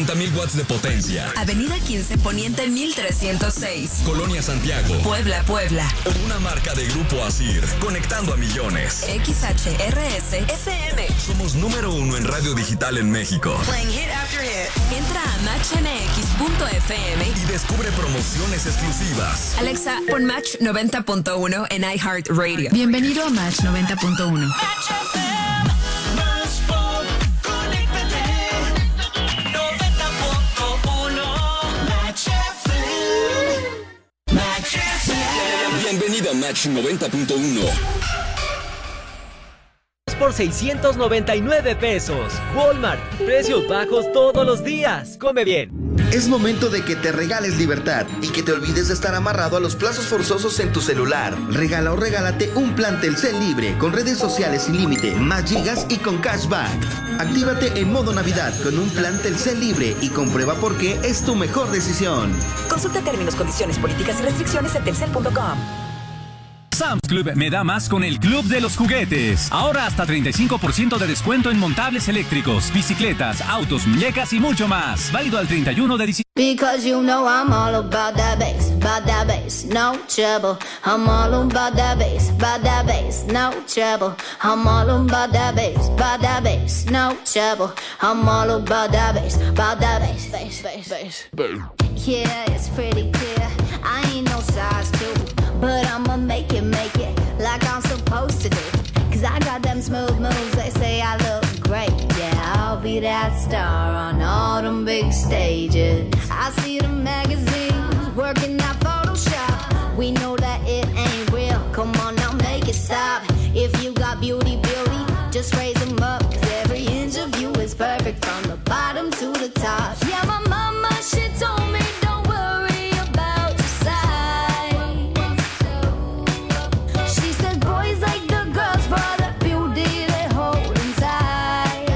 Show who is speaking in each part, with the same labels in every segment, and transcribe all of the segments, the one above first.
Speaker 1: 40,000 watts de potencia.
Speaker 2: Avenida 15 Poniente 1306.
Speaker 1: Colonia Santiago.
Speaker 2: Puebla.
Speaker 1: Una marca de Grupo Asir, conectando a millones.
Speaker 2: XHRS FM.
Speaker 1: Somos número 1 en radio digital en México.
Speaker 2: Playing hit after hit. Entra a matchmx.fm
Speaker 1: y descubre promociones exclusivas.
Speaker 2: Alexa, pon Match 90.1 en iHeartRadio.
Speaker 3: Bienvenido a Match 90.1.
Speaker 1: Bienvenido a Match 90.1.
Speaker 4: Por 699 pesos. Walmart, precios bajos todos los días. Come bien.
Speaker 5: Es momento de que te regales libertad y que te olvides de estar amarrado a los plazos forzosos en tu celular. Regala o regálate un plan Telcel libre con redes sociales sin límite, más gigas y con cashback. Actívate en modo Navidad con un plan Telcel libre y comprueba por qué es tu mejor decisión.
Speaker 2: Consulta términos, condiciones, políticas y restricciones en telcel.com.
Speaker 6: Sam's Club me da más con el Club de los Juguetes. Ahora hasta 35% de descuento en montables eléctricos, bicicletas, autos, muñecas y mucho más. Válido al 31 de diciembre.
Speaker 7: Because you know I'm all about that bass, no trouble. I'm all about that bass, no trouble. I'm all about that bass, no trouble. I'm all about that bass, bass. Yeah, it's pretty clear. I ain't no size 2. But I'ma make it like I'm supposed to do. Cause I got them smooth moves, they say I look great. Yeah, I'll be that star on all them big stages. I see the magazines working at Photoshop. We know that it ain't real, come on now make it stop. If you got beauty, just raise them up. Cause every inch of you is perfect from the bottom to the top. Yeah, my mama, she told me don't worry about your size. She said boys like the girls for the beauty they hold inside.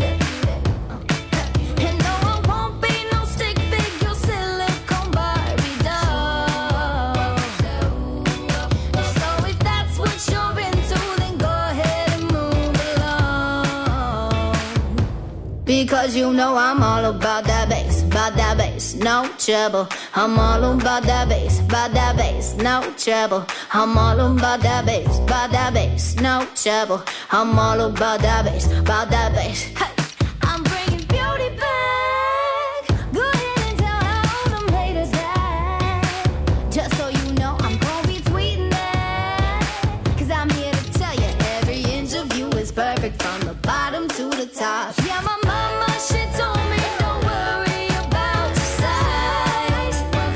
Speaker 7: And no, I won't be no stick figure silicone Barbie doll. So if that's what you're into, then go ahead and move along. Because you know I'm all about that bass, no trouble. I'm all about that bass, no trouble. I'm all about that bass, no trouble. I'm all about that bass. Hey, I'm bringing beauty back. Go ahead and tell all them haters that. Just so you know, I'm gonna be tweeting that. Cause I'm here to tell you, every inch of you is perfect from the bottom to the top. Yeah, my mama, she told me don't worry about your size.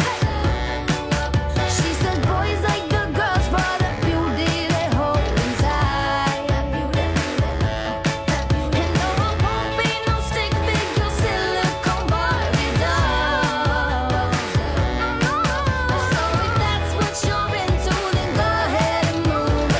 Speaker 7: She said boys like the girls for the beauty they hold inside. And no, I won't be no stick figure silicone Barbie doll. So if that's what you're into, then go ahead and move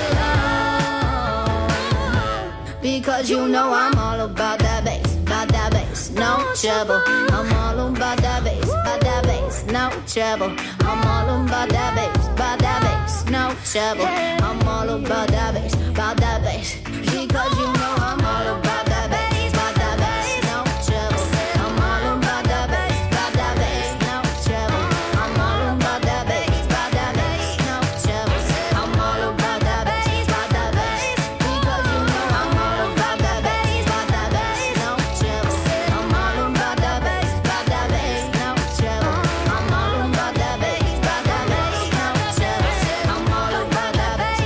Speaker 7: along. Because you know I'm all about that bass, no trouble. I'm all about that bass, no trouble. I'm all about that bass, no trouble. I'm all about that bass, because you know I'm all about that bass, no trouble. I'm all about that bass, no trouble. I'm all about that bass, no trouble. I'm all about that bass, because you know I'm all about that bass, no trouble. I'm all about that bass, no trouble. I'm all about that bass, no trouble. I'm all about that bass,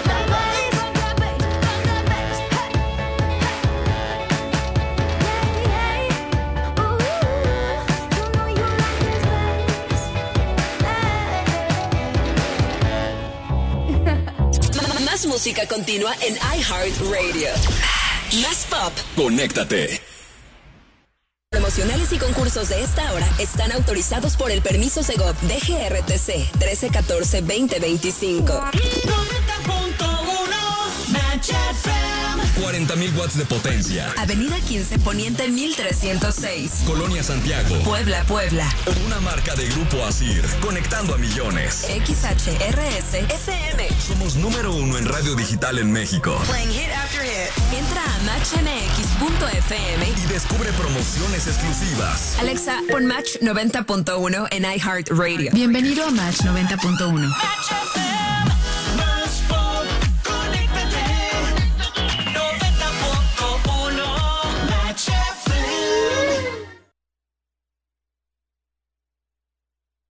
Speaker 2: Más música continua en iHeartRadio. Más pop.
Speaker 1: Conéctate.
Speaker 2: Promocionales y concursos de esta hora están autorizados por el permiso Segov DGRTC 1314-2025.
Speaker 1: 40,000 watts de potencia.
Speaker 2: Avenida 15 Poniente 1306.
Speaker 1: Colonia Santiago.
Speaker 2: Puebla.
Speaker 1: Una marca de Grupo Asir, conectando a millones.
Speaker 2: XHRS FM.
Speaker 1: Somos número 1 en radio digital en México.
Speaker 2: Playing hit after hit. Entra a matchnx.fm
Speaker 1: y descubre promociones exclusivas.
Speaker 2: Alexa, pon Match 90.1 en iHeartRadio.
Speaker 3: Bienvenido a Match 90.1.